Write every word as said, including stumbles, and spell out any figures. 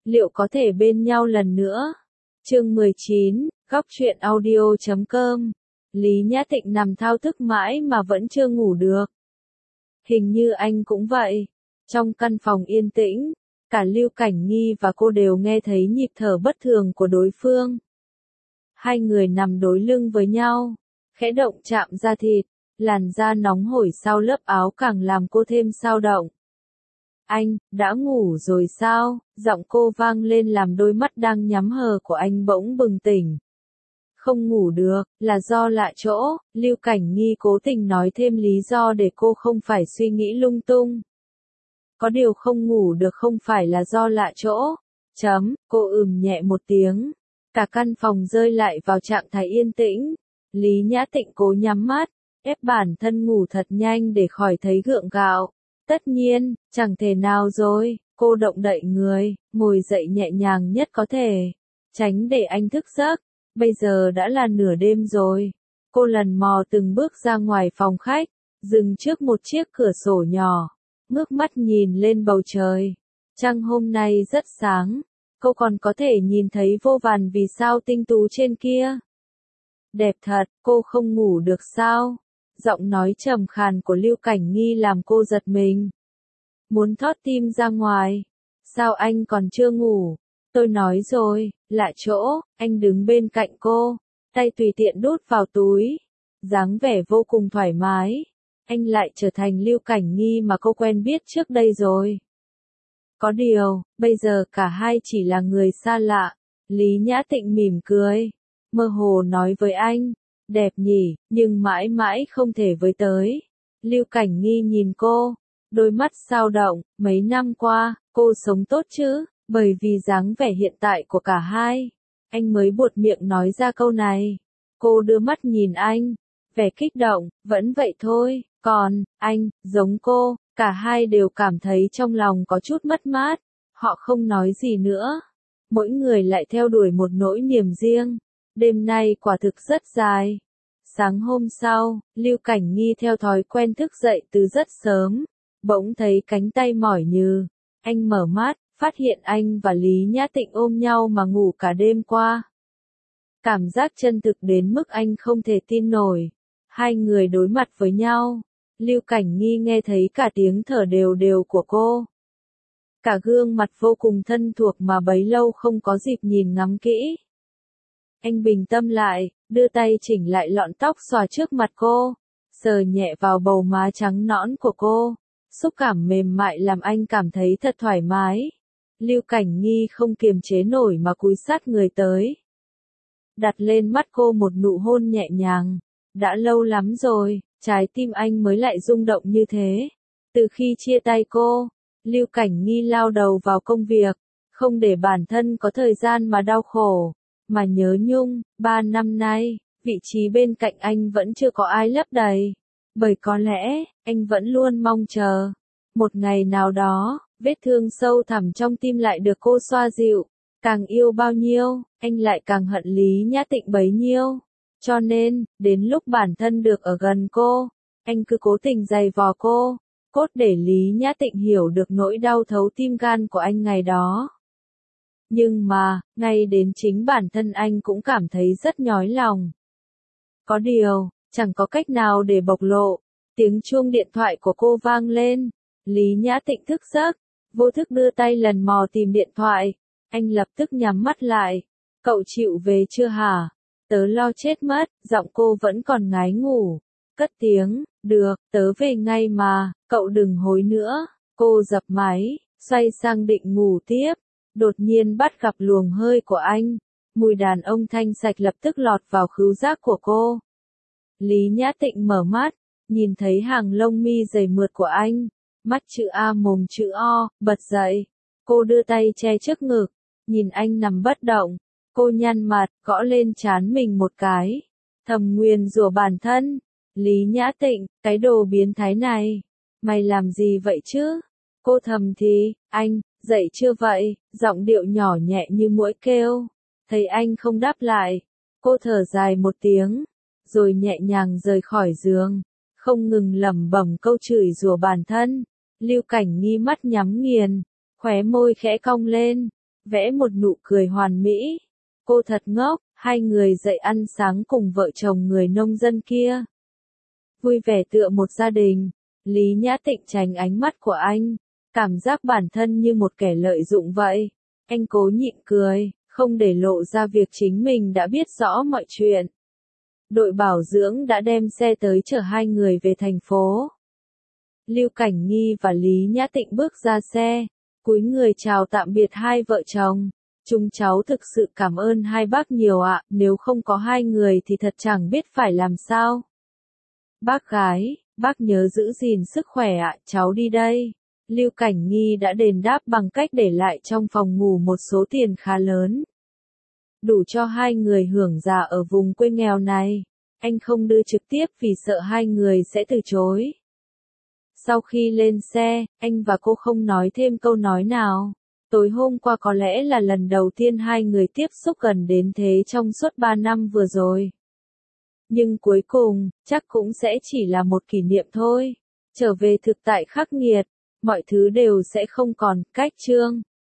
liệu có thể bên nhau lần nữa? Chương mười chín, góc truyện audio chấm com. Lý Nhã Tịnh nằm thao thức mãi mà vẫn chưa ngủ được. Hình như anh cũng vậy. Trong căn phòng yên tĩnh, cả Lưu Cảnh Nghi và cô đều nghe thấy nhịp thở bất thường của đối phương. Hai người nằm đối lưng với nhau, khẽ động chạm da thịt, làn da nóng hổi sau lớp áo càng làm cô thêm xao động. Anh, đã ngủ rồi sao? Giọng cô vang lên làm đôi mắt đang nhắm hờ của anh bỗng bừng tỉnh. Không ngủ được, là do lạ chỗ, Lưu Cảnh Nghi cố tình nói thêm lý do để cô không phải suy nghĩ lung tung. Có điều không ngủ được không phải là do lạ chỗ. Chấm, cô ừm nhẹ một tiếng. Cả căn phòng rơi lại vào trạng thái yên tĩnh. Lý Nhã Tịnh cố nhắm mắt, ép bản thân ngủ thật nhanh để khỏi thấy gượng gạo. Tất nhiên, chẳng thể nào rồi, cô động đậy người, ngồi dậy nhẹ nhàng nhất có thể. Tránh để anh thức giấc, bây giờ đã là nửa đêm rồi. Cô lần mò từng bước ra ngoài phòng khách, dừng trước một chiếc cửa sổ nhỏ, ngước mắt nhìn lên bầu trời. Trăng hôm nay rất sáng, cô còn có thể nhìn thấy vô vàn vì sao tinh tú trên kia. Đẹp thật, cô không ngủ được sao? Giọng nói trầm khàn của Lưu Cảnh Nghi làm cô giật mình. Muốn thót tim ra ngoài. Sao anh còn chưa ngủ? Tôi nói rồi, lạ chỗ, anh đứng bên cạnh cô, tay tùy tiện đút vào túi. Dáng vẻ vô cùng thoải mái. Anh lại trở thành Lưu Cảnh Nghi mà cô quen biết trước đây rồi. Có điều, bây giờ cả hai chỉ là người xa lạ. Lý Nhã Tịnh mỉm cười, mơ hồ nói với anh. Đẹp nhỉ, nhưng mãi mãi không thể với tới. Lưu Cảnh Nghi nhìn cô, đôi mắt sao động, mấy năm qua, cô sống tốt chứ, bởi vì dáng vẻ hiện tại của cả hai. Anh mới buột miệng nói ra câu này. Cô đưa mắt nhìn anh, vẻ kích động, vẫn vậy thôi, còn, anh, giống cô, cả hai đều cảm thấy trong lòng có chút mất mát. Họ không nói gì nữa. Mỗi người lại theo đuổi một nỗi niềm riêng. Đêm nay quả thực rất dài. Sáng hôm sau, Lưu Cảnh Nghi theo thói quen thức dậy từ rất sớm, bỗng thấy cánh tay mỏi nhừ. Anh mở mắt, phát hiện anh và Lý Nhã Tịnh ôm nhau mà ngủ cả đêm qua. Cảm giác chân thực đến mức anh không thể tin nổi. Hai người đối mặt với nhau. Lưu Cảnh Nghi nghe thấy cả tiếng thở đều đều của cô. Cả gương mặt vô cùng thân thuộc mà bấy lâu không có dịp nhìn ngắm kỹ. Anh bình tâm lại, đưa tay chỉnh lại lọn tóc xòa trước mặt cô, sờ nhẹ vào bầu má trắng nõn của cô. Xúc cảm mềm mại làm anh cảm thấy thật thoải mái. Lưu Cảnh Nghi không kiềm chế nổi mà cúi sát người tới. Đặt lên mắt cô một nụ hôn nhẹ nhàng. Đã lâu lắm rồi, trái tim anh mới lại rung động như thế. Từ khi chia tay cô, Lưu Cảnh Nghi lao đầu vào công việc, không để bản thân có thời gian mà đau khổ, mà nhớ nhung. Ba năm nay, vị trí bên cạnh anh vẫn chưa có ai lấp đầy. Bởi có lẽ, anh vẫn luôn mong chờ. Một ngày nào đó, vết thương sâu thẳm trong tim lại được cô xoa dịu. Càng yêu bao nhiêu, anh lại càng hận Lý Nhã Tịnh bấy nhiêu. Cho nên, đến lúc bản thân được ở gần cô, anh cứ cố tình giày vò cô, cốt để Lý Nhã Tịnh hiểu được nỗi đau thấu tim gan của anh ngày đó. Nhưng mà, ngay đến chính bản thân anh cũng cảm thấy rất nhói lòng. Có điều, chẳng có cách nào để bộc lộ. Tiếng chuông điện thoại của cô vang lên. Lý Nhã Tịnh thức giấc, vô thức đưa tay lần mò tìm điện thoại. Anh lập tức nhắm mắt lại. Cậu chịu về chưa hả? Tớ lo chết mất, giọng cô vẫn còn ngái ngủ. Cất tiếng, được, tớ về ngay mà, cậu đừng hối nữa. Cô dập máy, xoay sang định ngủ tiếp. Đột nhiên bắt gặp luồng hơi của anh. Mùi đàn ông thanh sạch lập tức lọt vào khứu giác của cô. Lý Nhã Tịnh mở mắt, nhìn thấy hàng lông mi dày mượt của anh. Mắt chữ A mồm chữ O, bật dậy. Cô đưa tay che trước ngực, nhìn anh nằm bất động. Cô nhăn mặt, gõ lên trán mình một cái. Thầm nguyền rủa bản thân. Lý Nhã Tịnh, cái đồ biến thái này. Mày làm gì vậy chứ? Cô thầm thì, anh, dậy chưa vậy? Giọng điệu nhỏ nhẹ như muỗi kêu. Thấy anh không đáp lại. Cô thở dài một tiếng, rồi nhẹ nhàng rời khỏi giường. Không ngừng lẩm bẩm câu chửi rủa bản thân. Lưu Cảnh Nghi mắt nhắm nghiền, khóe môi khẽ cong lên. vẽ một nụ cười hoàn mỹ. Cô thật ngốc, hai người dậy ăn sáng cùng vợ chồng người nông dân kia. Vui vẻ tựa một gia đình, Lý Nhã Tịnh tránh ánh mắt của anh, cảm giác bản thân như một kẻ lợi dụng vậy. Anh cố nhịn cười, không để lộ ra việc chính mình đã biết rõ mọi chuyện. Đội bảo dưỡng đã đem xe tới chở hai người về thành phố. Lưu Cảnh Nghi và Lý Nhã Tịnh bước ra xe, cúi người chào tạm biệt hai vợ chồng. Chúng cháu thực sự cảm ơn hai bác nhiều ạ, nếu không có hai người thì thật chẳng biết phải làm sao. Bác gái, bác nhớ giữ gìn sức khỏe ạ, cháu đi đây. Lưu Cảnh Nghi đã đền đáp bằng cách để lại trong phòng ngủ một số tiền khá lớn. Đủ cho hai người hưởng già ở vùng quê nghèo này. Anh không đưa trực tiếp vì sợ hai người sẽ từ chối. Sau khi lên xe, anh và cô không nói thêm câu nói nào. Tối hôm qua có lẽ là lần đầu tiên hai người tiếp xúc gần đến thế trong suốt ba năm vừa rồi. Nhưng cuối cùng, chắc cũng sẽ chỉ là một kỷ niệm thôi. Trở về thực tại khắc nghiệt, mọi thứ đều sẽ không còn. Cách chương